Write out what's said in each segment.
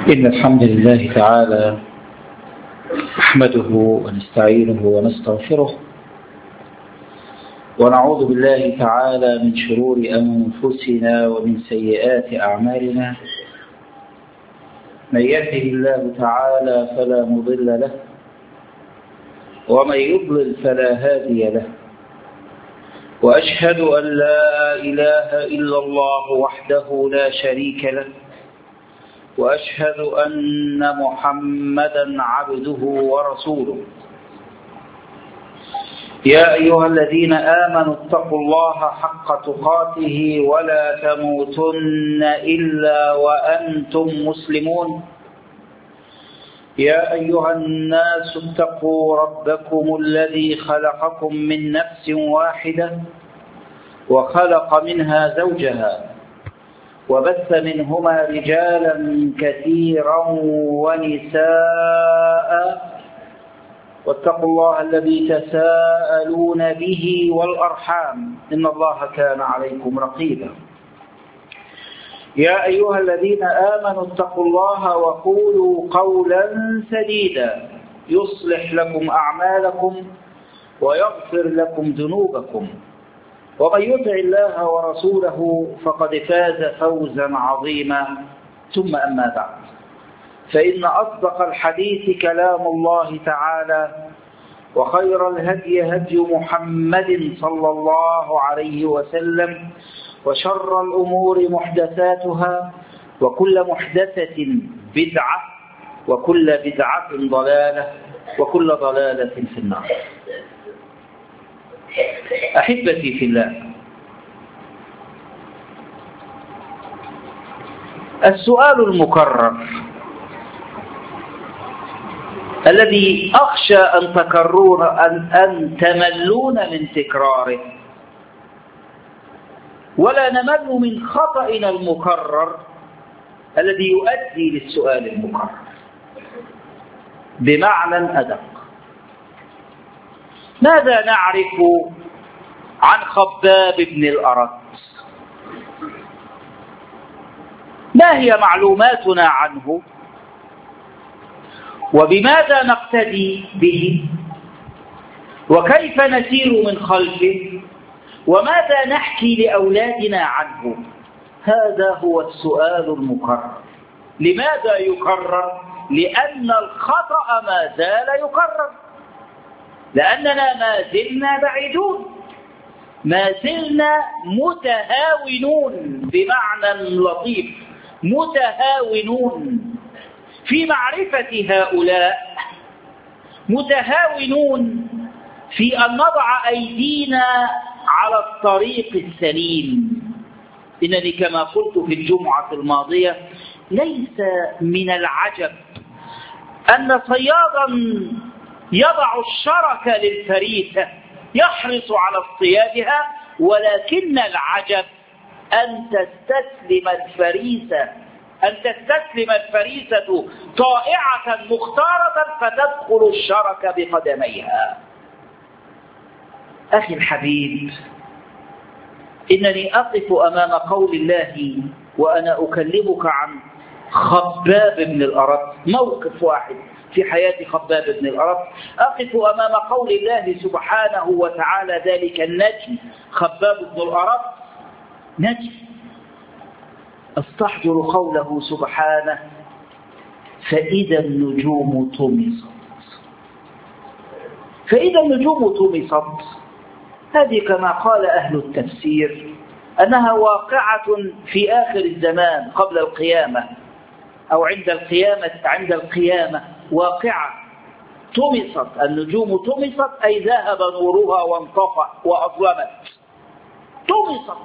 إن الحمد لله تعالى نحمده ونستعينه ونستغفره ونعوذ بالله تعالى من شرور أنفسنا ومن سيئات أعمالنا. من يهده الله تعالى فلا مضل له ومن يضلل فلا هادي له، وأشهد أن لا إله إلا الله وحده لا شريك له، وأشهد أن محمدا عبده ورسوله. يا أيها الذين آمنوا اتقوا الله حق تقاته ولا تموتن إلا وأنتم مسلمون. يا أيها الناس اتقوا ربكم الذي خلقكم من نفس واحدة وخلق منها زوجها وبث منهما رجالا كثيرا ونساء، واتقوا الله الذي تساءلون به والأرحام إن الله كان عليكم رقيبا. يا أيها الذين آمنوا اتقوا الله وقولوا قولا سديدا يصلح لكم أعمالكم ويغفر لكم ذنوبكم، ومن يطع الله ورسوله فقد فاز فوزا عظيما. ثم أما بعد، فإن أصدق الحديث كلام الله تعالى، وخير الهدي هدي محمد صلى الله عليه وسلم، وشر الأمور محدثاتها، وكل محدثة بدعة، وكل بدعة ضلالة، وكل ضلالة في النار. أحبتي في الله، السؤال المكرر الذي أخشى أن تملون من تكراره، ولا نمل من خطأنا المكرر الذي يؤدي للسؤال المكرر. بمعنى أدق، ماذا نعرف عن خباب بن الأرت؟ ما هي معلوماتنا عنه؟ وبماذا نقتدي به؟ وكيف نسير من خلفه؟ وماذا نحكي لأولادنا عنه؟ هذا هو السؤال المكرر. لماذا يكرر؟ لأن الخطأ ما زال يكرر، لأننا ما زلنا بعيدون، ما زلنا متهاونون، بمعنى لطيف متهاونون في معرفة هؤلاء، متهاونون في أن نضع أيدينا على الطريق السليم. إنني كما قلت في الجمعة الماضية، ليس من العجب أن صيادا يضع الشرك للفريسة يحرص على اصطيادها، ولكن العجب أن تستسلم الفريسة طائعة مختارة فتدخل الشرك بقدميها. أخي الحبيب، إنني أقف أمام قول الله وأنا أكلمك عن خباب بن الأرت، موقف واحد في حياة خباب بن الأرت. أقف أمام قول الله سبحانه وتعالى، ذلك النجم خباب بن الأرت نجم. استحضر قوله سبحانه: فإذا النجوم طمست. فإذا النجوم طمست، هذه كما قال أهل التفسير أنها واقعة في آخر الزمان قبل القيامة، أو عند القيامة واقعة. طمست النجوم، طمست أي ذهب نورها وانطفأ وأظلمت، طمست.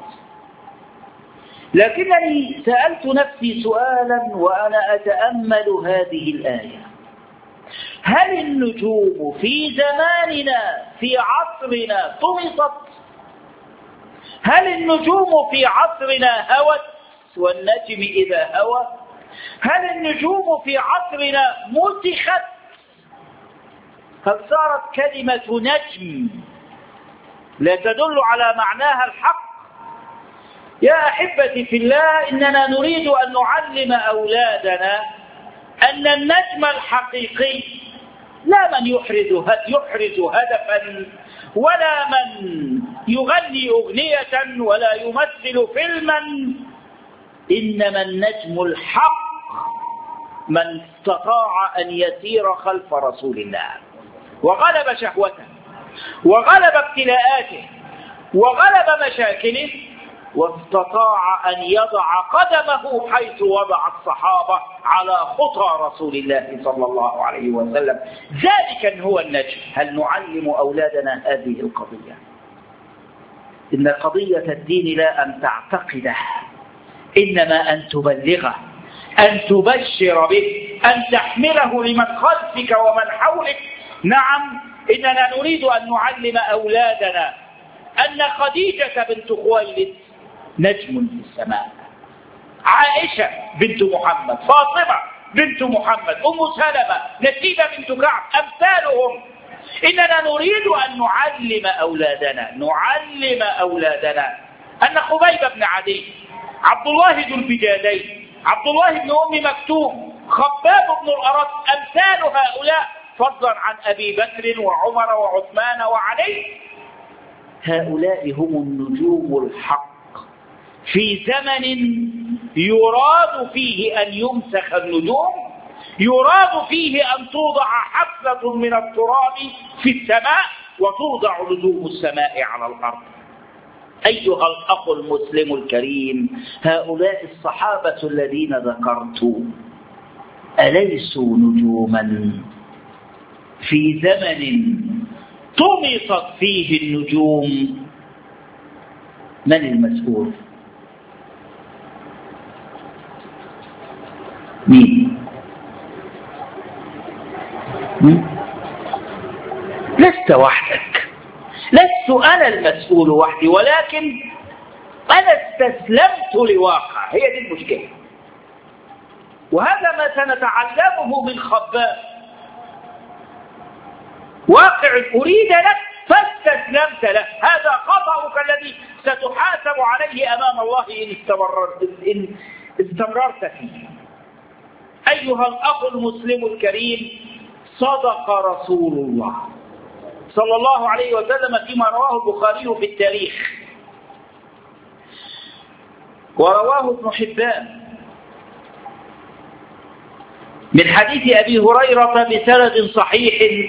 لكنني سألت نفسي سؤالا وأنا أتأمل هذه الآية: هل النجوم في زماننا في عصرنا طمست؟ هل النجوم في عصرنا هوت؟ والنجم إذا هوى. هل النجوم في عصرنا مسخت؟ هل صارت كلمة نجم لا تدل على معناها الحق؟ يا أحبتي في الله، إننا نريد أن نعلم أولادنا أن النجم الحقيقي لا من يحرز هدفا، ولا من يغني أغنية، ولا يمثل فيلما، إنما النجم الحق من استطاع أن يسير خلف رسول الله وغلب شهوته وغلب ابتلاءاته وغلب مشاكله، واستطاع أن يضع قدمه حيث وضع الصحابة على خطى رسول الله صلى الله عليه وسلم. ذلك هو النجم. هل نعلم أولادنا هذه القضية؟ إن قضية الدين لا أن تعتقده، إنما أن تبلغه، أن تبشر به، أن تحمله لمن خلفك ومن حولك. نعم، إننا نريد أن نعلم أولادنا أن خديجة بنت خويلد نجم في السماء، عائشة بنت محمد، فاطمة بنت محمد، أم سلمة، نسيبة بنت كعب، أمثالهم. إننا نريد أن نعلم أولادنا أن خبيب بن عدي، عبد الله ذو البجالين، عبد الله بن أم مكتوم، خباب بن الأرط، أمثال هؤلاء، فضلا عن أبي بكر وعمر وعثمان وعلي. هؤلاء هم النجوم الحق في زمن يراد فيه أن يمسخ النجوم، يراد فيه أن توضع حفلة من التراب في السماء وتوضع نجوم السماء على الأرض. أيها الأخ المسلم الكريم، هؤلاء الصحابة الذين ذكرت أليسوا نجوما في زمن طمست فيه النجوم؟ من المسؤول؟ مين؟ لست وحدك، لست أنا المسؤول وحدي، ولكن أنا استسلمت لواقع. هي دي المشكلة، وهذا ما سنتعلمه من خباب. واقع أريد لك فاستسلمت له، هذا خطأك الذي ستحاسب عليه أمام الله إن استمررت فيه. أيها الأخ المسلم الكريم، صدق رسول الله صلى الله عليه وسلم فيما رواه البخاري في التاريخ، ورواه ابن حبان من حديث أبي هريرة بسند صحيح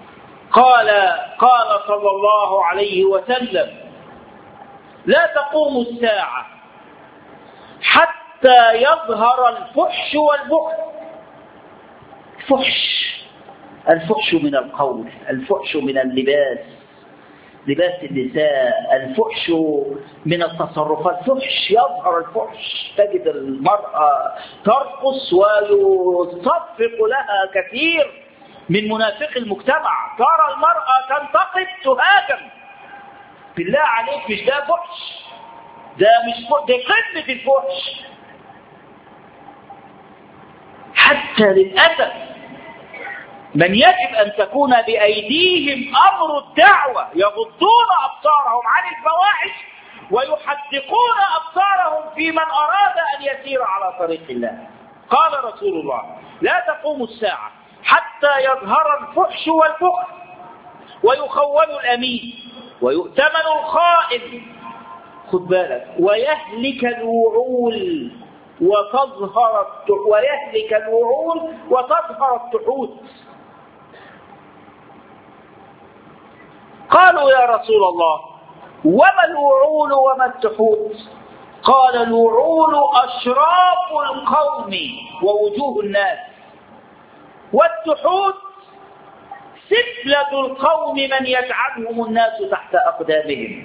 قال صلى الله عليه وسلم: لا تقوم الساعة حتى يظهر الفحش والبخل. الفحش من القول، الفحش من اللباس، لباس النساء، الفحش من التصرفات. الفحش يظهر، الفحش تجد المرأة ترقص ويصفق لها كثير من منافق المجتمع، ترى المرأة تنتقد تهاجم. بالله عليك، مش ده فحش؟ ده قمة الفحش. حتى للأسف من يجب أن تكون بأيديهم أمر الدعوة يغضون أبصارهم عن الفواحش ويحدقون أبصارهم في من أراد أن يسير على طريق الله. قال رسول الله: لا تقوم الساعة حتى يظهر الفحش والبخل ويخون الأمين ويؤتمن الخائن، خد بالك، ويهلك الوعول وتظهر التحوت. قالوا: يا رسول الله، وما الوعول وما التحوت؟ قال: الوعول أشراف القوم ووجوه الناس، والتحوت سفلة القوم من يجعلهم الناس تحت أقدامهم.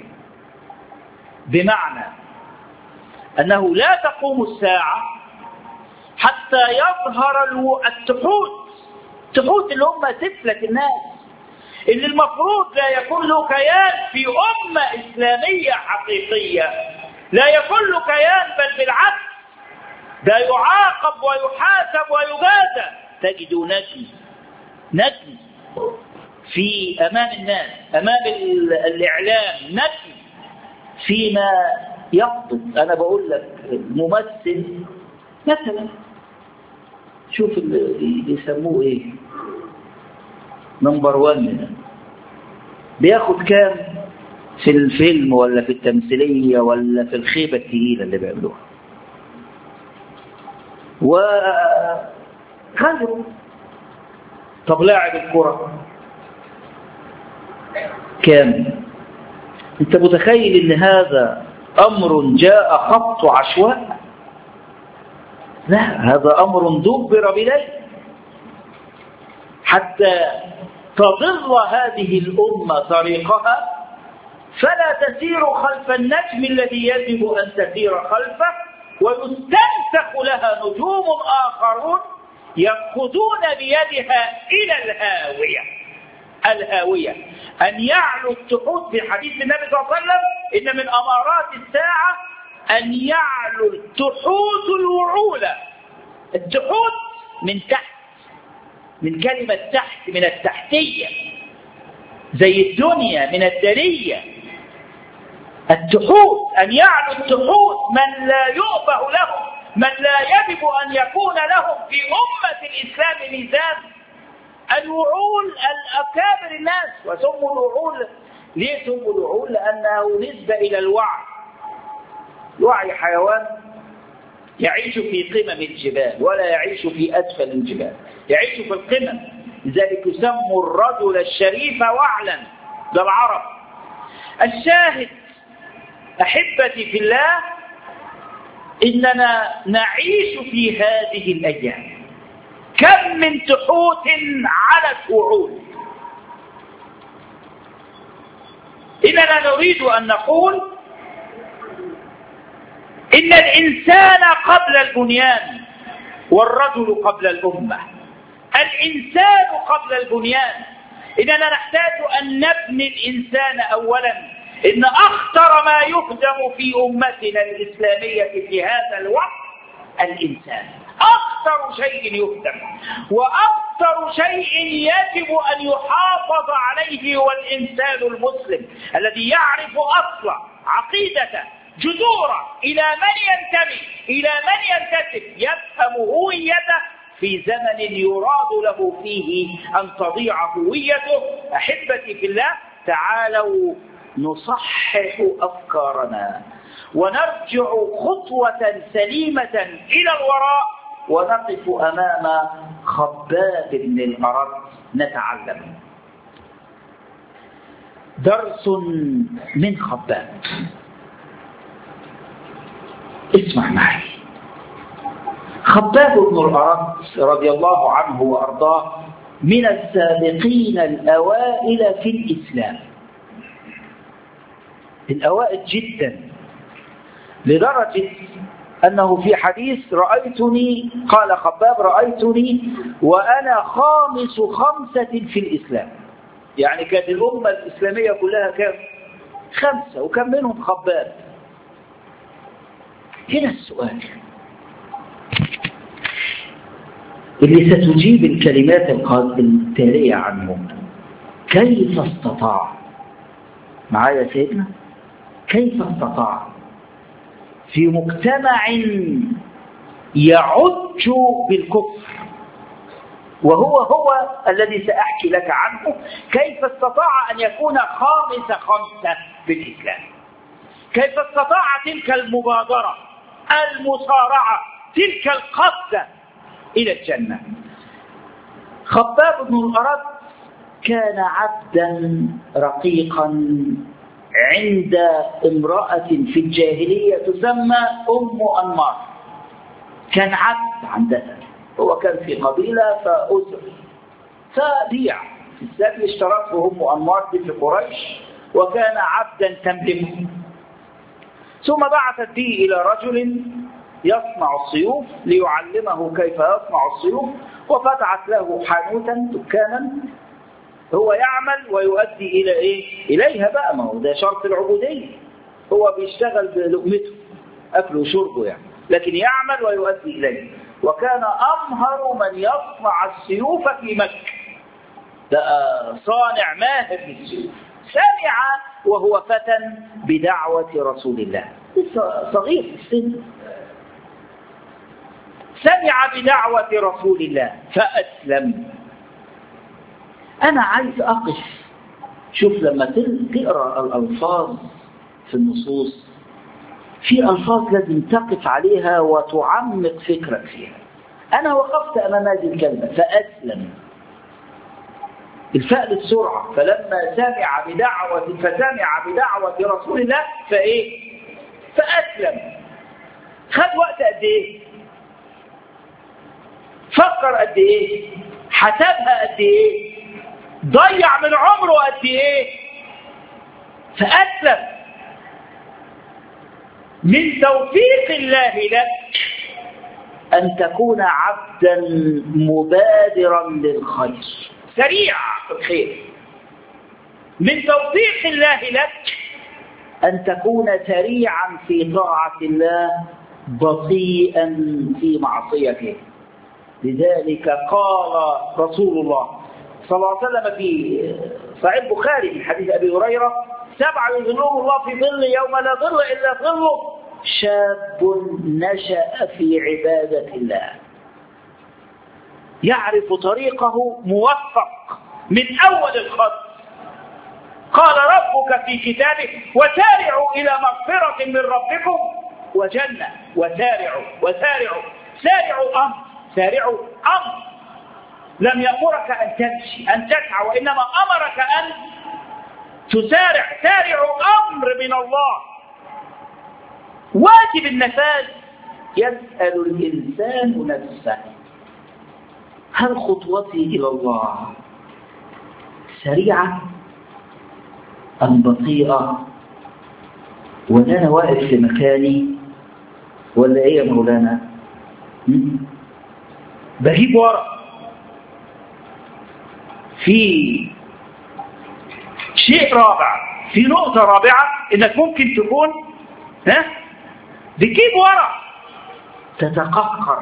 بمعنى أنه لا تقوم الساعة حتى يظهر التحوت اللي هم سفلة الناس، اللي المفروض لا يكون له كيان في أمة إسلامية حقيقية، لا يكون له كيان، بل بالعكس ده يعاقب ويحاسب ويجازى. تجد نجم في أمام الناس، أمام الإعلام، نجم فيما يقضي. أنا بقول لك ممثل مثلا شوف اللي يسموه ايه، نمبر 1 بياخد كام في الفيلم ولا في التمثيلية ولا في الخيبة الثقيلة اللي بيعملوها، وخذوا. طب لاعب الكرة كام؟ انت متخيل ان هذا امر جاء خط عشواء؟ لا، هذا امر دبر بليل حتى تضل هذه الامه طريقها، فلا تسير خلف النجم الذي يجب ان تسير خلفه، ويستنسخ لها نجوم اخرون يأخذون بيدها الى الهاويه. أن يعلو التحوت في حديث النبي صلى الله عليه وسلم إن من أمارات الساعة أن يعلو التحوت الوعول. التحوت من تحت، من كلمة تحت، من التحتية، زي الدنيا من الدنية. التحوت أن يعلو التحوت من لا يؤبه لهم، من لا يجب أن يكون لهم في أمة الإسلام ميزان. الوعول الأكابر الناس، وسموا الوعول. ليه سموا الوعول؟ لأنه نسبة إلى الوعي. الوعي حيوان يعيش في قمم الجبال ولا يعيش في أسفل الجبال، يعيش في القمم، لذلك يسموا الرجل الشريف وعلا. ده العرب. الشاهد أحبتي في الله، إننا نعيش في هذه الأيام كم من تحوت على الوعود. إننا نريد أن نقول إن الإنسان قبل البنيان والرجل قبل الأمة. الإنسان قبل البنيان. إننا نحتاج أن نبني الإنسان أولا. إن أخطر ما يهدم في أمتنا الإسلامية في هذا الوقت الإنسان. أخطر شيء يهدم وأكثر شيء يجب أن يحافظ عليه هو الإنسان المسلم الذي يعرف أصل عقيدته، جذوره، إلى من ينتمي، إلى من ينتسب، يفهم هويته في زمن يراد له فيه أن تضيع هويته. أحبتي في الله، تعالوا نصحح أفكارنا ونرجع خطوة سليمة إلى الوراء ونقف أمام خباب بن الأرت نتعلم درس من خباب. اسمع معي. خباب بن الأرت رضي الله عنه وأرضاه من السابقين الأوائل في الإسلام، الأوائل جدا، لدرجة أنه في حديث رأيتني، قال خباب رأيتني وأنا خامس 5 في الإسلام. يعني كانت الأمة الإسلامية كلها كم؟ 5، وكم منهم خباب. هنا السؤال اللي ستجيب الكلمات التالية عنه: كيف استطاع؟ معايا سيدنا؟ كيف استطاع في مجتمع يعج بالكفر، وهو الذي سأحكي لك عنه، كيف استطاع أن يكون خامس 5 بالإسلام؟ كيف استطاع تلك المبادرة، المصارعة، تلك القفزة إلى الجنة؟ خباب بن الأرت كان عبدا رقيقا عند امرأة في الجاهلية تسمى أم أنمار. كان عبد عندها، هو كان في قبيلة فأسر فبيع في السبي، اشترته أم أنمار في قريش وكان عبدا تملكه. ثم بعثت به إلى رجل يصنع السيوف ليعلمه كيف يصنع السيوف، وفتحت له حانوتا دكانا هو يعمل ويؤدي إلى إيه؟ إليها بقى، ما هو ده شرط العبودية، هو بيشتغل بلقمته، أكله وشربه يعني، لكن يعمل ويؤدي إليه. وكان أمهر من يصنع السيوف في مكة، ده صانع ماهر للسيوف. سمع وهو فتى بدعوة رسول الله، صغير في السن، سمع بدعوة رسول الله فأسلم. أنا عايز أقف، شوف لما تقرأ الألفاظ في النصوص، في ألفاظ لازم تقف عليها وتعمق فكرك فيها. أنا وقفت أمام هذه الكلمة فأسلم، الفاء للسرعة، فلما فسمع بدعوة رسول الله فأسلم. خد وقت قد إيه؟ فكر قد إيه؟ حسبها قد إيه؟ ضيع من عمره قد إيه؟ فأسلم. من توفيق الله لك أن تكون عبدا مبادرا للخير، سريع في الخير. من توفيق الله لك أن تكون سريعا في طاعة الله، بطيئا في معصيته. لذلك قال رسول الله صلى الله عليه وسلم في صحيح البخاري من حديث أبي هريرة: 7 يظلهم الله في ظل يوم لا ظل إلا ظله، شاب نشأ في عبادة الله يعرف طريقه موفق من أول الخط. قال ربك في كتابه: وسارعوا إلى مغفرة من ربكم وجنة. وسارعوا سارعوا أمر، لم يأمرك أن تمشي أن تسعى، وإنما أمرك أن تسارع. سارعوا أمر من الله، واجب النفاذ. يسأل الإنسان نفسه: هل خطوتي إلى الله سريعة أم بطيئة؟ ولا أنا واقف في مكاني ولا إيه يا مولانا؟ بجيب ورا. في شيء رابع، في نقطة رابعة، إنك ممكن تكون بتجيب ورا، تتقهقر.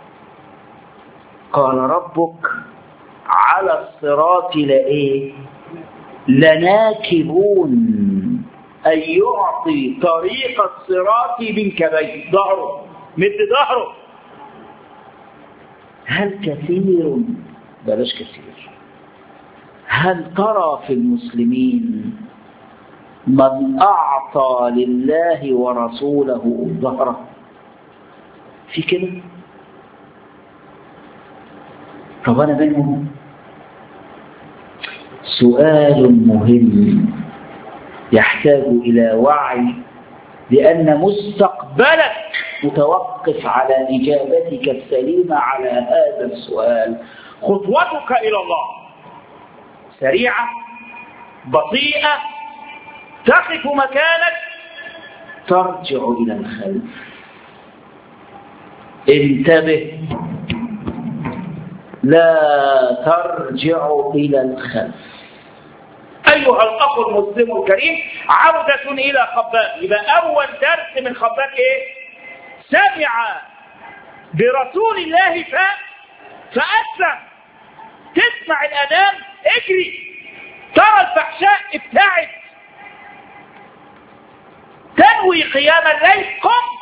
قال ربك: على الصراط لناكبون، أن يعطي طريق الصراط بنكبيه، ظهره، مد ظهره. هل كثير، بلاش كثير، هل ترى في المسلمين من أعطى لله ورسوله ظهره؟ في كده؟ طب أنا منهم. سؤال مهم يحتاج إلى وعي، لأن مستقبلك متوقف على إجابتك السليمة على هذا السؤال. خطوتك إلى الله سريعة، بطيئة، تقف مكانك، ترجع إلى الخلف. انتبه، لا ترجع إلى الخلف. أيها الأخ المسلم الكريم، عودة إلى خباب. يبقى أول درس من خباب سمع برسول الله فأسلم. تسمع الأذان اجري، ترى الفحشاء ابتعد، تنوي قيام الليل قم.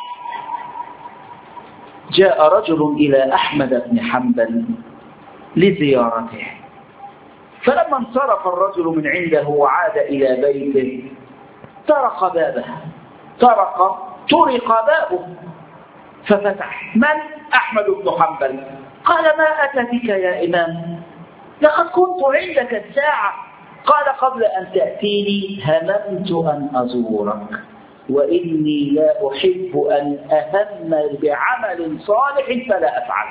جاء رجل إلى أحمد بن حنبل لزيارته، فلما انصرف الرجل من عنده وعاد إلى بيته طرق بابه، طرق بابه ففتح. من؟ أحمد بن حنبل. قال: ما أتى بك يا إمام؟ لقد كنت عندك الساعة. قال: قبل أن تأتيني هممت أن أزورك، وإني لا أحب أن أهم بعمل صالح فلا أفعل.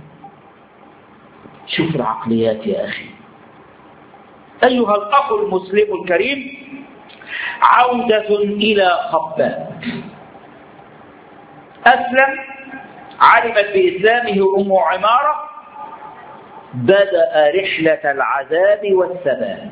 شوف العقليات يا أخي. أيها الأخ المسلم الكريم، عودة إلى خباب. أسلم، علمت بإسلامه أم عمارة، بدأ رحلة العذاب والثبات.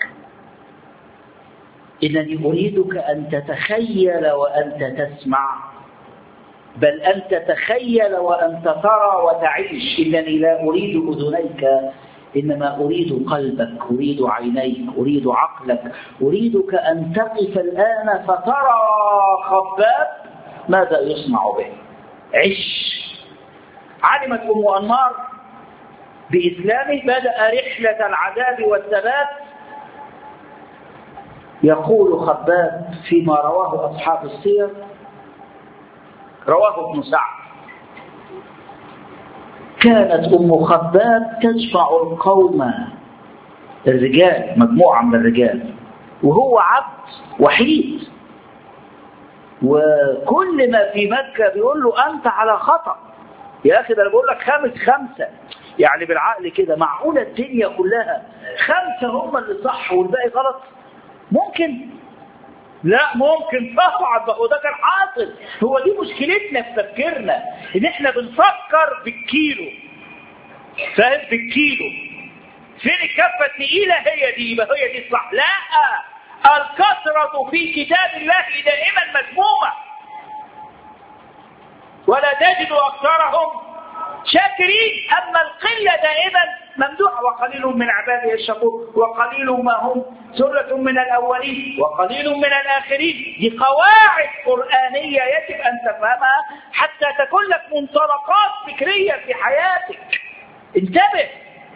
إنني أريدك أن تتخيل وأنت تسمع، بل أن تتخيل وأنت ترى وتعيش. إنني لا أريد أذنيك، إنما أريد قلبك، أريد عينيك، أريد عقلك. أريدك أن تقف الآن فترى خباب ماذا يصنع به. عش علمت أم أنمار بإسلامه بدأ رحلة العذاب والثبات. يقول خباب فيما رواه أصحاب السير، رواه ابن سعد: كانت أم خباب تجمع القوم، الرجال، مجموعة من الرجال، وهو عبد وحيد، وكل ما في مكة بيقول له أنت على خطأ يا أخي، ده أنا بقول لك 5-5، يعني بالعقل كده معقولة الدنيا كلها 5 هم اللي صح والباقي غلط؟ ممكن؟ لا ممكن طبعا، ده كان حاصل. هو دي مشكلتنا في تفكيرنا، ان احنا بنفكر بالكيلو، فاهم؟ بالكيلو. فين الكفه الثقيله؟ هي دي، يبقى هي دي الصح. لا، الكثره في كتاب الله دائما مذمومه، ولا تجد اكثرهم شاكرين. اما القله دائما ممدوحه، وقليل من عباده الشكور، وقليل ما هم، ثلة من الاولين وقليل من الاخرين. دي قواعد قرانيه يجب ان تفهمها حتى تكون لك منطلقات فكريه في حياتك. انتبه.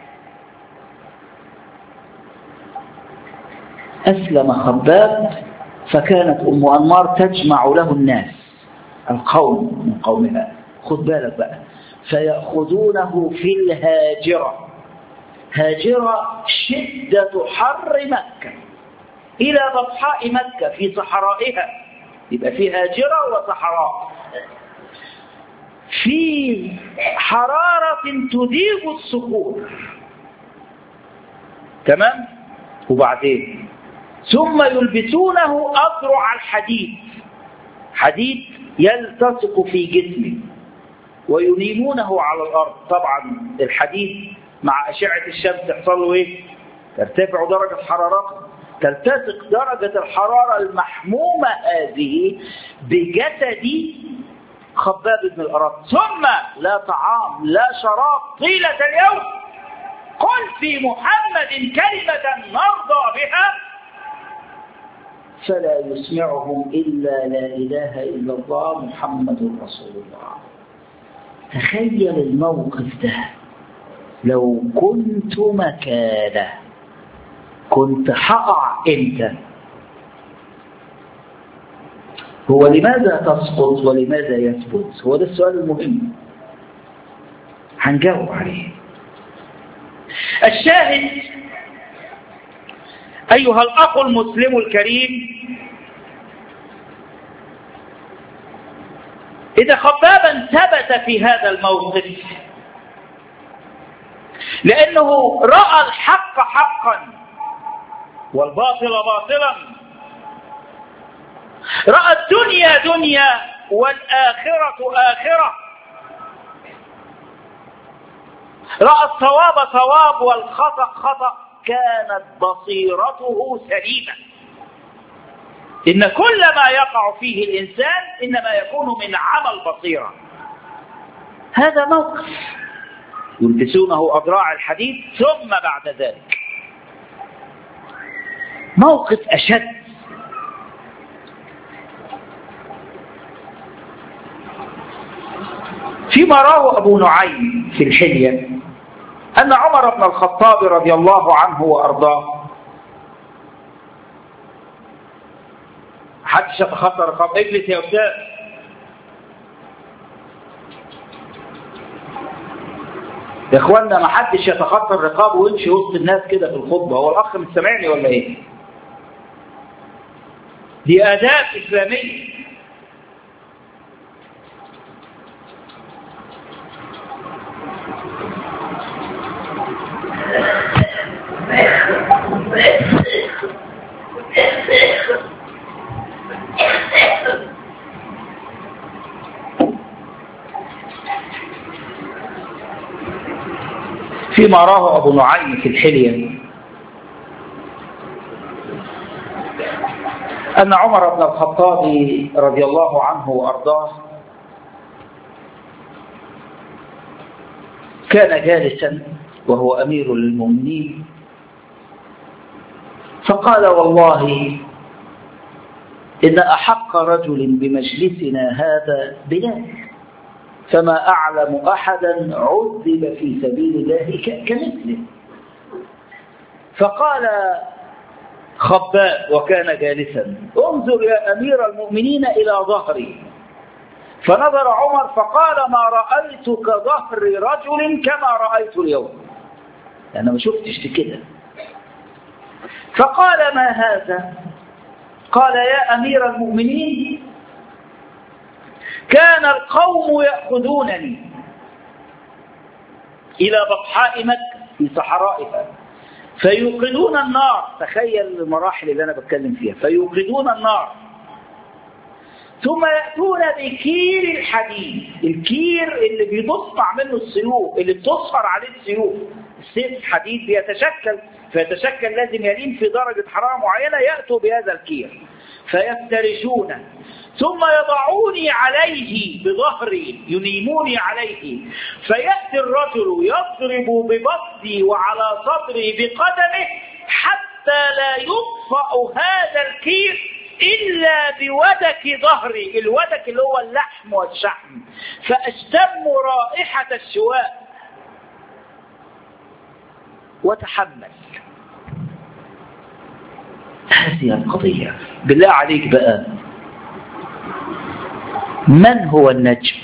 اسلم خباب، فكانت ام انمار تجمع له الناس، القوم من قومها. خد بالك بقى، فيأخذونه في الهاجرة. هاجرة شدة حر مكة إلى بطحاء مكة في صحرائها، يبقى في هاجرة وصحراء، في حرارة تذيب الصخور، تمام؟ وبعدين ثم يلبسونه أذرع الحديد، حديد يلتصق في جسمه، وينيمونه على الأرض. طبعا الحديد مع أشعة الشمس يحصل له إيه؟ ترتفع درجة حرارته، تلتصق درجة الحرارة المحمومة هذه بجسد خباب بن الأرط. ثم لا طعام لا شراب طيلة اليوم. قل في محمد كلمة نرضى بها فلا يسمعهم إلا لا إله إلا الله محمد رسول الله. تخيل الموقف ده، لو كنت مكانه كنت هقع امتى؟ هو لماذا تسقط ولماذا يثبت؟ هو ده السؤال المهم، هنجاوب عليه. الشاهد أيها الأخ المسلم الكريم، إذا خبابا ثبت في هذا الموقف لأنه رأى الحق حقا والباطل باطلا، رأى الدنيا دنيا والآخرة آخرة، رأى الصواب صواب والخطأ خطأ، كانت بصيرته سليمة. إن كل ما يقع فيه الإنسان إنما يكون من عمل بصيرة. هذا موقف يلبسونه أذراع الحديد، ثم بعد ذلك موقف أشد. فيما رواه أبو نعيم في الحلية أن عمر بن الخطاب رضي الله عنه وأرضاه، حدش يتخطى رقاب، اجلس يا أستاذ، يا اخوانا ما حدش يتخطى الرقاب ويمشي وسط الناس كده في الخطبة. هو الأخ مش سامعني ولا إيه؟ دي آداب إسلامية. فيما راه أبو نعيم في الحلية أن عمر بن الخطاب رضي الله عنه وأرضاه كان جالسا وهو أمير المؤمنين، فقال: والله إن أحق رجل بمجلسنا هذا بلال. فما أعلم أحدا عذب في سبيل الله كمثله. فقال خباب وكان جالسا: انظر يا أمير المؤمنين إلى ظهري. فنظر عمر فقال: ما رأيت كظهر رجل كما رأيت اليوم، أنا ما شفتش كده. فقال: ما هذا؟ قال: يا أمير المؤمنين، كان القوم يأخذونني إلى بطحاء مكة في صحرائها فيوقدون النار. تخيل المراحل اللي أنا بتكلم فيها. فيوقدون النار ثم يأتون بكير الحديد، الكير اللي بيتصنع منه السيوف، اللي بتصهر عليه السيوف. السيف الحديد فيتشكل لازم يلين في درجة حرارة معينة. يأتوا بهذا الكير فيفترشونه ثم يضعوني عليه بظهري، ينيموني عليه. فيأتي الرجل يضرب ببطني وعلى صدري بقدمه حتى لا يطفأ هذا الكير إلا بودك ظهري، الودك اللي هو اللحم والشحم، فأشتم رائحة الشواء وتحمل. هذه القضية. بالله عليك بقى، من هو النجم؟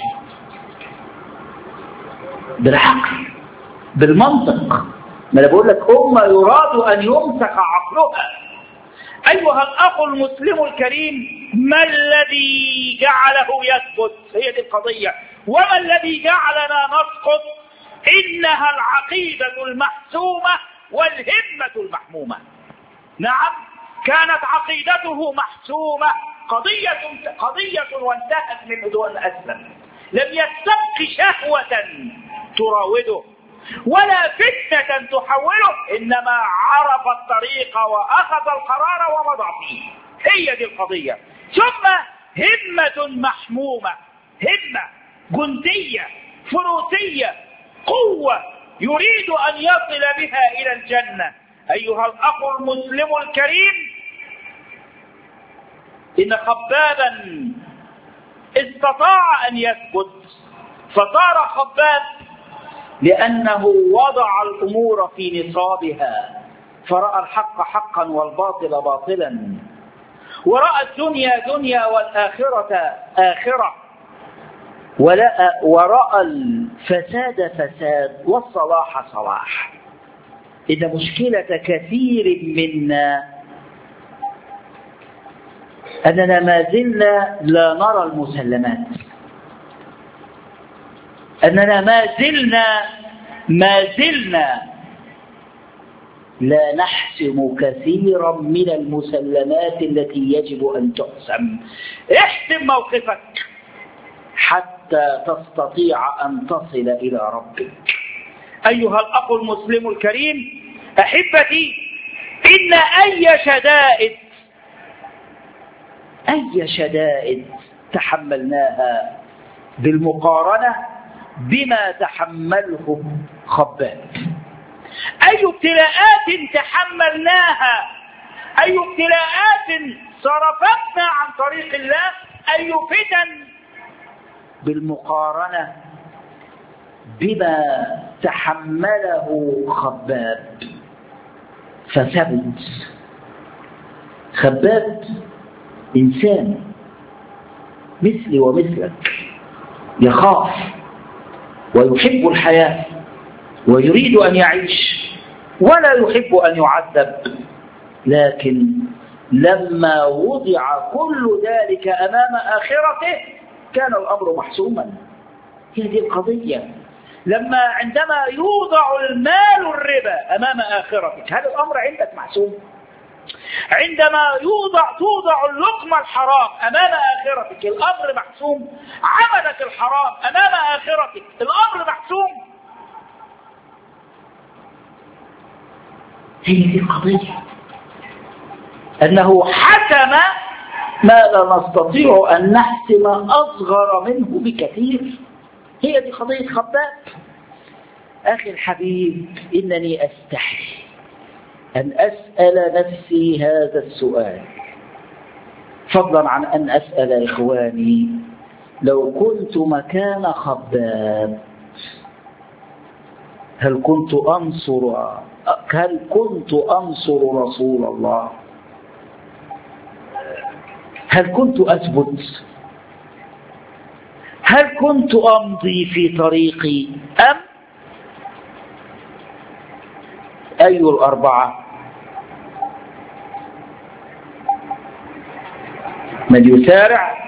بالعقل، بالمنطق. ما انا بقول لك أمة يراد أن يمسك عقلها. أيها الأخ المسلم الكريم، ما الذي جعله يثبت؟ هي دي القضية. وما الذي جعلنا نسقط؟ إنها العقيدة المحسومة والهمة المحمومة. نعم، كانت عقيدته محسومة، قضية وانتهت من دون أسلم. لم يستبق شهوة تراوده ولا فتنة تحوله، إنما عرف الطريق وأخذ القرار ومضى فيه. هي دي القضية. ثم همة محمومة، همة جندية فروسية، قوة يريد أن يصل بها إلى الجنة. أيها الأخ المسلم الكريم، إن خبابا استطاع أن يثبت، فصار خباب لأنه وضع الأمور في نصابها، فرأى الحق حقا والباطل باطلا، ورأى الدنيا دنيا والآخرة آخرة، ورأى الفساد فساد والصلاح صلاح. إذا مشكلة كثير منا أننا ما زلنا لا نرى المسلمات، أننا ما زلنا لا نحسم كثيرا من المسلمات التي يجب أن تحسم. احسم موقفك حتى تستطيع أن تصل إلى ربك. أيها الأخ المسلم الكريم، أحبتي، إن أي شدائد تحملناها بالمقارنة بما تحمله خباب. أي ابتلاءات تحملناها، أي ابتلاءات صرفتنا عن طريق الله، أي فتن بالمقارنة بما تحمله خباب. فثبت. خباب إنسان مثلي ومثلك، يخاف ويحب الحياة ويريد أن يعيش ولا يحب أن يعذب، لكن لما وضع كل ذلك أمام آخرته كان الأمر محسوما. هي هذه القضية. عندما يوضع المال الربا أمام آخرتك، هذا الأمر عندك محسوم. عندما توضع اللقمة الحرام أمام آخرتك، الأمر محسوم. عملك الحرام أمام آخرتك، الأمر محسوم. هي دي القضية، أنه حسم ما لا نستطيع أن نحسم أصغر منه بكثير. هي دي قضية خباب. أخي الحبيب، إنني أستحي أن أسأل نفسي هذا السؤال، فضلا عن أن أسأل إخواني لو كنت مكان خباب هل كنت أنصر رسول الله؟ هل كنت أثبت؟ هل كنت أمضي في طريقي أم أي الأربعة؟ من يسارع،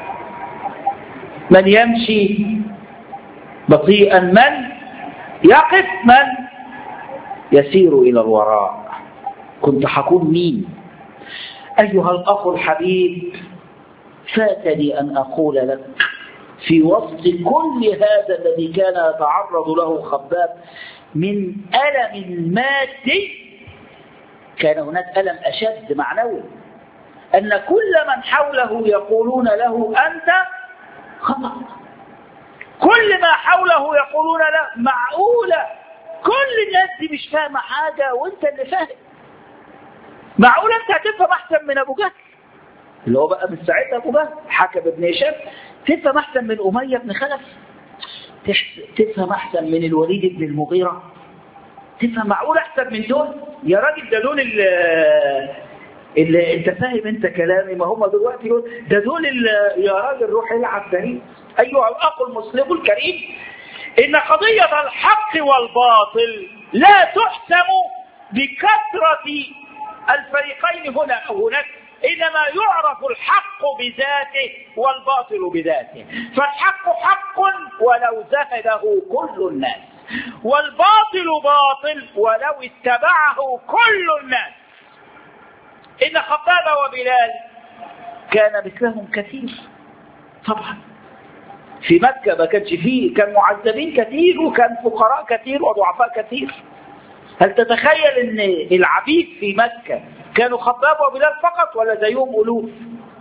من يمشي بطيئا، من يقف، من يسير إلى الوراء. كنت حكون مين؟ أيها الأخ الحبيب، فاتني أن أقول لك في وسط كل هذا الذي كان يتعرض له خباب من ألم مادي، كان هناك ألم أشد معنوي، أن كل من حوله يقولون له أنت خطأ. كل ما حوله يقولون له معقولة، كل الناس دي مش فاهمة حاجة وانت اللي فاهم. معقولة انت هتفهم أحسن من أبو جهل اللي هو بقى من ساعتها أبو جهل حكم ابن هشام، تفهم أحسن من أمية بن خلف، تفهم أحسن من الوليد بن المغيرة، تفهم معقول أحسن من دول؟ يا راجل ده دول اللي انت فاهم انت كلامي، ما هم دلوقتي دول يا راجل روح العب تاني. أيها الأخ المسلم الكريم، إن قضية الحق والباطل لا تحسم بكثرة الفريقين هنا أو هناك، إنما يعرف الحق بذاته والباطل بذاته. فالحق حق ولو زهده كل الناس، والباطل باطل ولو اتبعه كل الناس. إن خباب وبلال كان مثلهم كثير طبعا. في مكة ما كانش فيه، كان معذبين كثير وكان فقراء كثير وضعفاء كثير. هل تتخيل ان العبيد في مكة كانوا خباب وبلال فقط ولا زيهم ألوف؟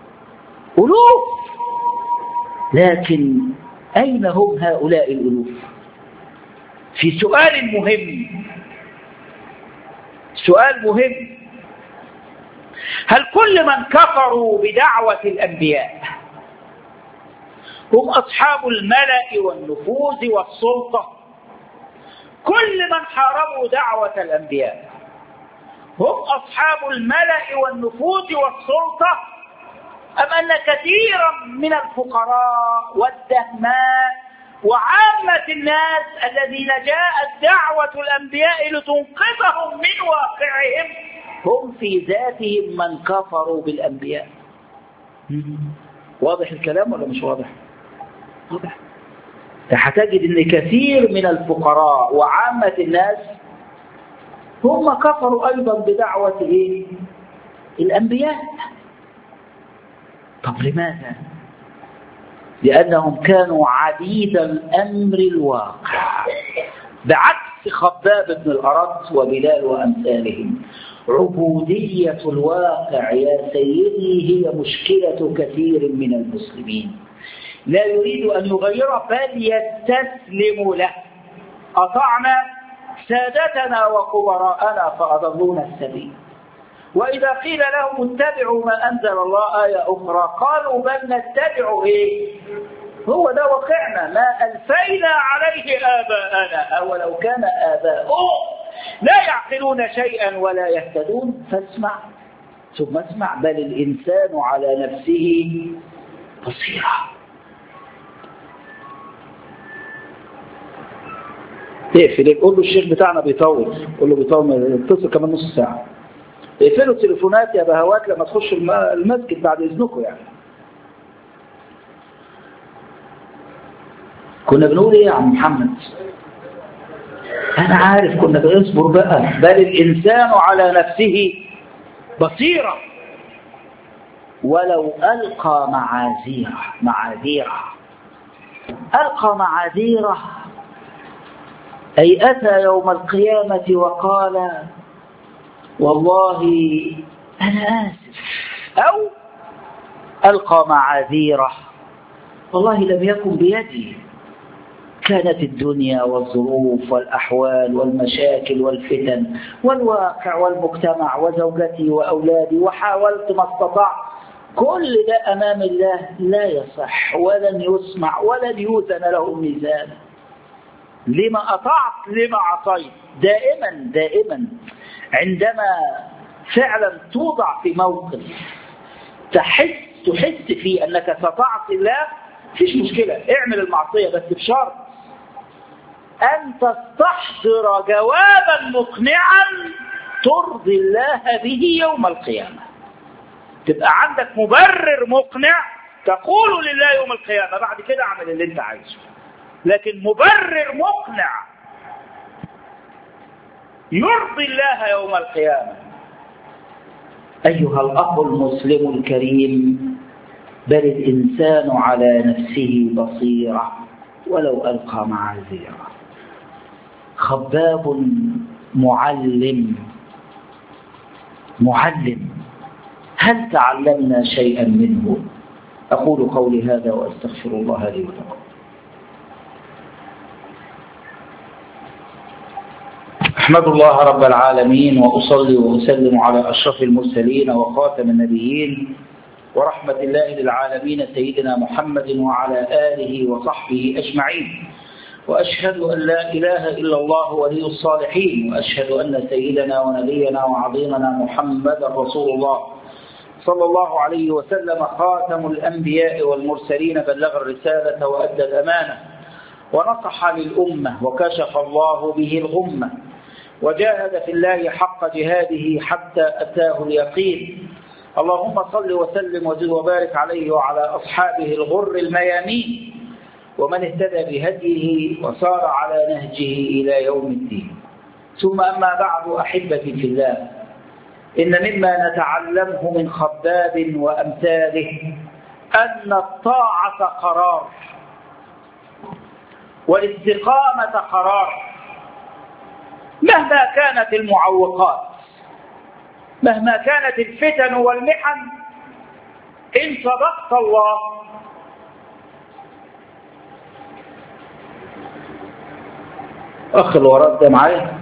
لكن أين هم هؤلاء الألوف؟ في سؤال مهم، هل كل من كفروا بدعوة الأنبياء هم أصحاب الملأ والنفوذ والسلطة؟ كل من حاربوا دعوة الأنبياء هم أصحاب الملأ والنفوذ والسلطة، أم أن كثيرا من الفقراء والدهماء وعامة الناس الذين جاءت دعوة الأنبياء لتنقذهم من واقعهم هم في ذاتهم من كفروا بالأنبياء؟ واضح الكلام ولا مش واضح؟ واضح. هتجد ان كثير من الفقراء وعامة الناس هم كفروا ايضا بدعوة الانبياء. طب لماذا؟ لانهم كانوا عديد الامر الواقع، بعكس خباب بن الأرت وبلال وامثالهم. عبودية الواقع يا سيدي هي مشكلة كثير من المسلمين، لا يريد أن يغيره بل يستسلم له. أطعنا سادتنا وكبراءنا فأضلونا السبيل، وإذا قيل لهم اتبعوا ما أنزل الله آية أخرى قالوا بل نتبع هو ده واقعنا ما ألفينا عليه آباءنا أولو كان آباؤهم لا يعقلون شيئا ولا يهتدون. فاسمع ثم اسمع، بل الإنسان على نفسه بصيرة. تقفل، قول له الشيخ بتاعنا بيطول، قول له بيطول، اتصل كمان نص ساعة. اقفلوا التليفونات يا بهوات لما تخش المسجد بعد إذنكم. يعني كنا بنقول ايه يا عم محمد؟ انا عارف كنا بنصبر بقى. بل الانسان على نفسه بصيرة ولو ألقى معاذيره ألقى معاذيره أي أتى يوم القيامة وقال والله أنا آسف، أو ألقى معاذيره والله لم يكن بيدي، كانت الدنيا والظروف والأحوال والمشاكل والفتن والواقع والمجتمع وزوجتي وأولادي وحاولت ما استطعت كل ده أمام الله لا يصح ولن يسمع ولن يوزن له ميزان. لما أطعت لما عصيت. دائما عندما فعلا توضع في موقف تحس فيه أنك ستعصي الله، فيش مشكلة، اعمل المعصية، بس بشرط أن تستحضر جوابا مقنعا ترضي الله به يوم القيامة. تبقى عندك مبرر مقنع تقول لله يوم القيامة، بعد كده اعمل اللي انت عايزه، لكن مبرر مقنع يرضي الله يوم القيامة. أيها الأخ المسلم الكريم، بل الإنسان على نفسه بصيرة ولو ألقى معاذيره. خباب معلم، هل تعلمنا شيئا منه؟ أقول قولي هذا وأستغفر الله لي ولكم. أحمد الله رب العالمين وأصلي وأسلم على أشرف المرسلين وخاتم النبيين ورحمة الله للعالمين سيدنا محمد وعلى آله وصحبه أجمعين، وأشهد أن لا إله إلا الله ولي الصالحين، وأشهد أن سيدنا ونبينا وعظيمنا محمد رسول الله صلى الله عليه وسلم خاتم الأنبياء والمرسلين، بلغ الرسالة وأدى الأمانة ونصح للأمة وكشف الله به الغمة، وجاهد في الله حق جهاده حتى أتاه اليقين. اللهم صل وسلم وزد وبارك عليه وعلى أصحابه الغر الميامين ومن اهتدى بهديه وسار على نهجه إلى يوم الدين. ثم أما بعد، أحبتي في الله، إن مما نتعلمه من خباب وأمثاله أن الطاعة قرار والاستقامة قرار. مهما كانت المعوقات، مهما كانت الفتن والمحن، إن صدقت الله أخ الوراء ده معايا؟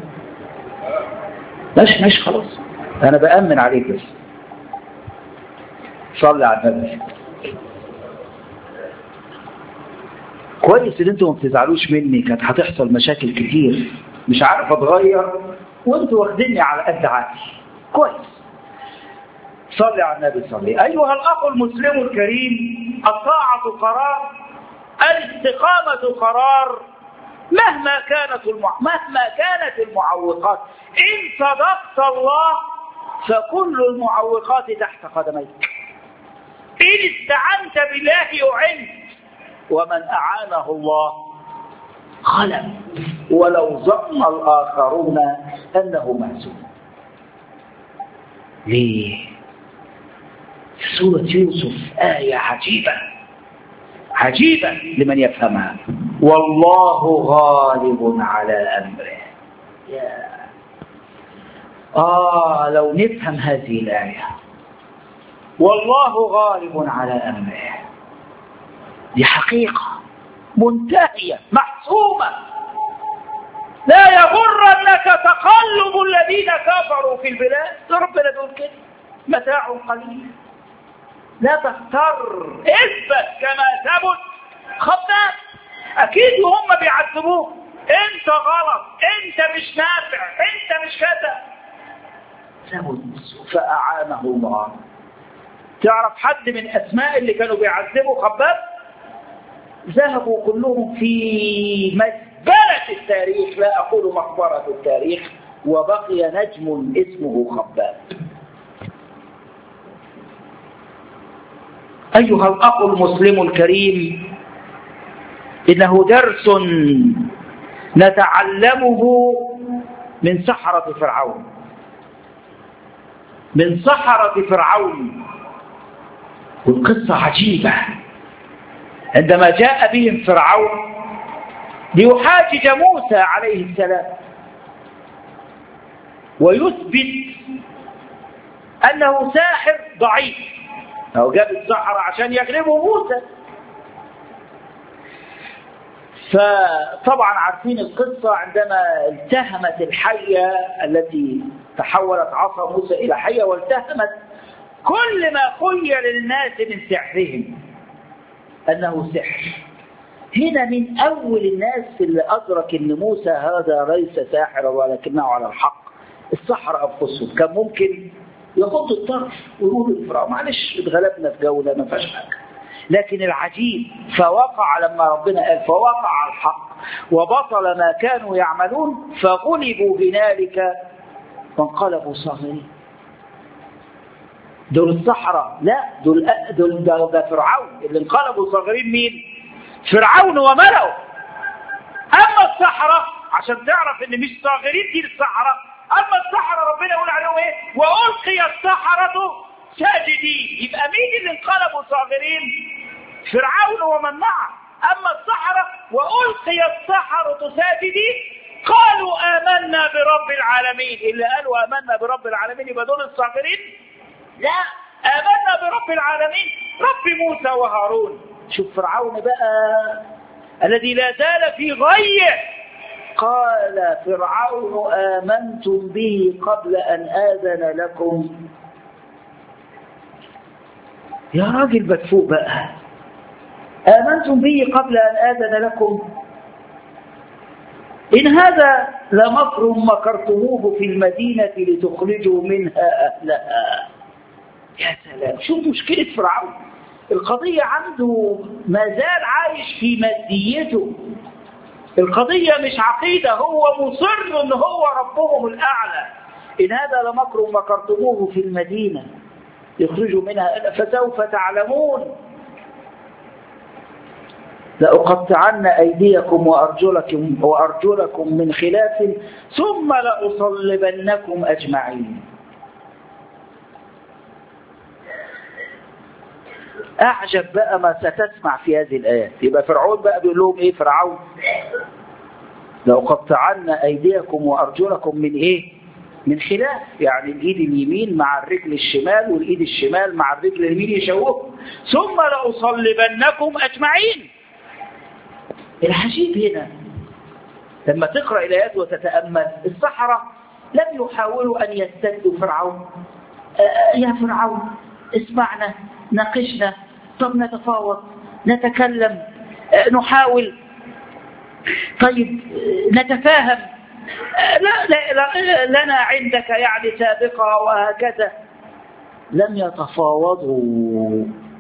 ماشي خلاص، أنا بأمن عليك بس. صلي على النبي. كويس إن أنتوا ما بتزعلوش مني، كانت هتحصل مشاكل كتير مش عارف أتغير وأنتوا واخديني على قد عقلي. كويس. صلي على النبي. صلي. أيها الأخ المسلم الكريم، الطاعة قرار، الاستقامة قرار، مهما كانت المعوقات. إن صدقت الله فكل المعوقات تحت قدميك. إن استعنت بالله أعنت، ومن أعانه الله غلب، ولو ظن الآخرون أنه مهزوم. ليه؟ في سورة يوسف آية عجيبة لمن يفهمها. والله غالب على أمره. لو نفهم هذه الآية، والله غالب على أمره، دي حقيقة منتهية محسومة. لا يغرنك تقلب الذين كفروا في البلاد. ربنا بيقول كده، متاع قليل. لا تغتر، اثبت كما ثبت. خباب اكيد هم بيعذبوك، انت غلط، انت مش نافع، انت مش كذا. ثبت فأعانه الله. تعرف حد من اسماء اللي كانوا بيعذبوا خباب؟ ذهبوا كلهم في مزبلة التاريخ، لا أقول مقبرة التاريخ، وبقي نجم اسمه خباب. أيها الأخ المسلم الكريم، إنه درس نتعلمه من سحرة فرعون. والقصة عجيبة. عندما جاء بهم فرعون ليحاجج موسى عليه السلام ويثبت أنه ساحر ضعيف، أو جاب السحرة عشان يغلبوا موسى. فطبعا عارفين القصة، عندما التهمت الحية التي تحولت عصا موسى إلى حية، والتهمت كل ما خيل للناس من سحرهم أنه سحر. هنا من أول الناس اللي أدرك أن موسى هذا ليس ساحرا ولكنه على الحق السحرة أنفسهم. كان ممكن يغض الطرف ويقولوا لفرعون معلش اتغلبنا في جولة ما فيهاش حاجة، لكن العجيب فوقع لما ربنا قال فوقع الحق وبطل ما كانوا يعملون فغلبوا هنالك وانقلبوا صاغرين. دول السحرة؟ لا، ده فرعون اللي انقلبوا صاغرين. مين؟ فرعون وملأه. أما السحرة عشان تعرف ان مش صاغرين دي السحرة، أما السحرة ربنا يقول عليهم ايه؟ وألقي السحرة ساجدين. يبقى مين اللي انقلبوا صاغرين؟ فرعون ومن معه. أما السحرة وألقي السحرة ساجدين قالوا آمنا برب العالمين. اللي قالوا آمنا برب العالمين يبقى دول الصاغرين؟ لا، آمنا برب العالمين رب موسى وهارون. شوف فرعون بقى الذي لا زال في غيه. قال فرعون آمنتم به قبل أن آذن لكم. يا راجل بتفوق بقى، آمنتم به قبل أن آذن لكم. إن هذا لمكر مكرتموه في المدينة لتخرجوا منها أهلها. يا سلام، شوف مشكلة فرعون. القضية عنده ما زال عايش في ماديته. القضية مش عقيدة، هو مصر ان هو ربهم الأعلى. إن هذا لمكر مكرتموه في المدينة يخرجوا منها فسوف تعلمون. لأقطعن أيديكم وأرجلكم من خلاف ثم لأصلبنكم أجمعين. أعجب بقى ما ستسمع في هذه الآيات. يبقى فرعون بقى بيقول لهم إيه؟ فرعون لأقطعن أيديكم وأرجلكم من إيه؟ من خلاف، يعني الإيد اليمين مع الرجل الشمال والإيد الشمال مع الرجل اليمين يشوهوا. ثم لأصلبنكم أجمعين. العجيب هنا لما تقرأ الآيات وتتأمل، السحرة لم يحاولوا أن يستدوا فرعون. يا فرعون اسمعنا ناقشنا، طب نتفاوض نتكلم نحاول، طيب نتفاهم، لا لنا عندك يعني سابقة وهكذا. لم يتفاوضوا،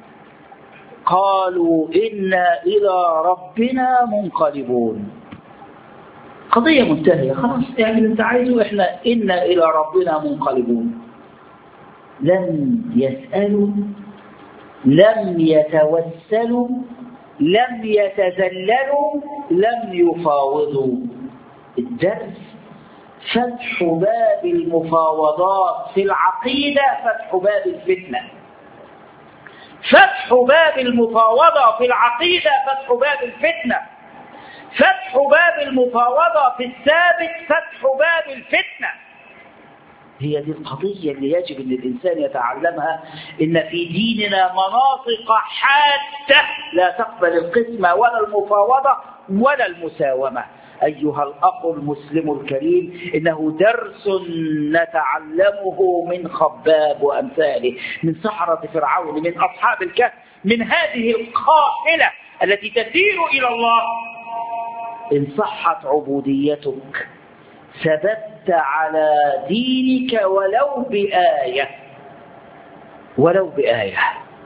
قالوا إنا إلى ربنا منقلبون. قضية منتهية خلاص، يعني انت عايزه احنا إنا إلى ربنا منقلبون. لم يسألوا، لم يتوسلوا، لم يتذللوا، لم يفاوضوا. الدرس فتح باب المفاوضات في العقيدة، فتح باب الفتنة. فتح باب المفاوضة في العقيدة فتح باب الفتنة. فتح باب المفاوضة في الثابت فتح باب الفتنة. هي دي القضية اللي يجب أن الإنسان يتعلمها. إن في ديننا مناطق حادة لا تقبل القسمة ولا المفاوضة ولا المساومة. أيها الأخ المسلم الكريم، إنه درس نتعلمه من خباب وأمثاله، من سحرة فرعون، من أصحاب الكهف، من هذه القافلة التي تسير إلى الله. إن صحت عبوديتك ثبت على دينك ولو بآية، ولو بآية.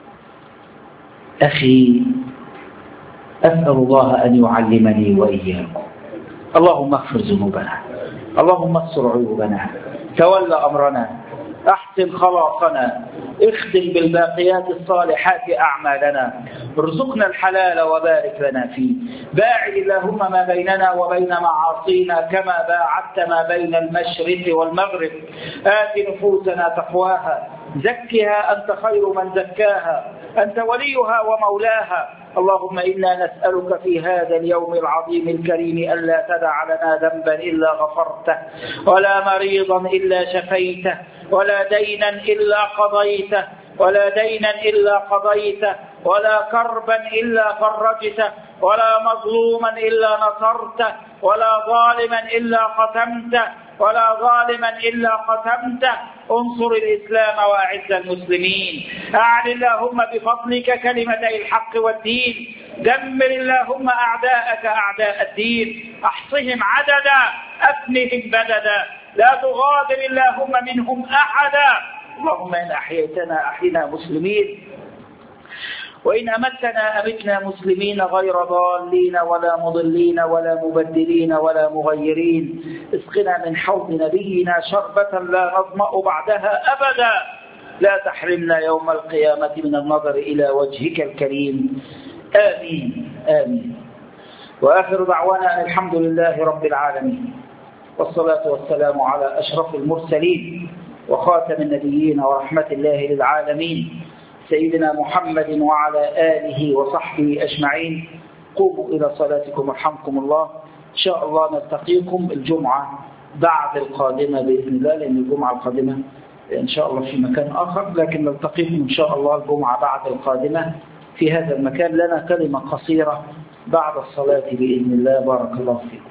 أخي أسأل الله أن يعلمني وإياكم. اللهم اغفر ذنوبنا، اللهم استر عيوبنا، تول أمرنا، أحسن خلاصنا، اختم بالباقيات الصالحات أعمالنا، ارزقنا الحلال وبارك لنا فيه. باعد اللهم ما بيننا وبين معاصينا كما باعدت ما بين المشرق والمغرب. آت نفوسنا تقواها، زكها أنت خير من زكاها، أنت وليها ومولاها. اللهم إنا نسألك في هذا اليوم العظيم الكريم ألا تدع لنا ذنبا إلا غفرته، ولا مريضا إلا شفيته، ولا دينا إلا قضيته، ولا دينا إلا قضيته، ولا كربا إلا فرجته، ولا مظلوما إلا نصرته، ولا ظالما إلا قسمته، ولا ظالما إلا قسمته. انصر الإسلام وأعز المسلمين. أعل اللهم بفضلك كلمتي الحق والدين. دمر اللهم أعداءك أعداء الدين. احصهم عددا أفنهم بددا. لا تغادر اللهم منهم أحدا. اللهم إن أحييتنا أحينا مسلمين، وإن أمتنا أمتنا مسلمين غير ضالين ولا مضلين ولا مبدلين ولا مغيرين. اسقنا من حوض نبينا شربة لا نظمأ بعدها أبدا. لا تحرمنا يوم القيامة من النظر إلى وجهك الكريم. آمين آمين. وآخر دعوانا الحمد لله رب العالمين، والصلاة والسلام على أشرف المرسلين وخاتم النبيين ورحمة الله للعالمين سيدنا محمد وعلى آله وصحبه أجمعين. قوموا إلى صلاتكم يرحمكم الله. إن شاء الله نلتقيكم الجمعة بعد القادمة بإذن الله، لأن الجمعة القادمة إن شاء الله في مكان آخر، لكن نلتقيكم إن شاء الله الجمعة بعد القادمة في هذا المكان. لنا كلمة قصيرة بعد الصلاة بإذن الله. بارك الله فيكم.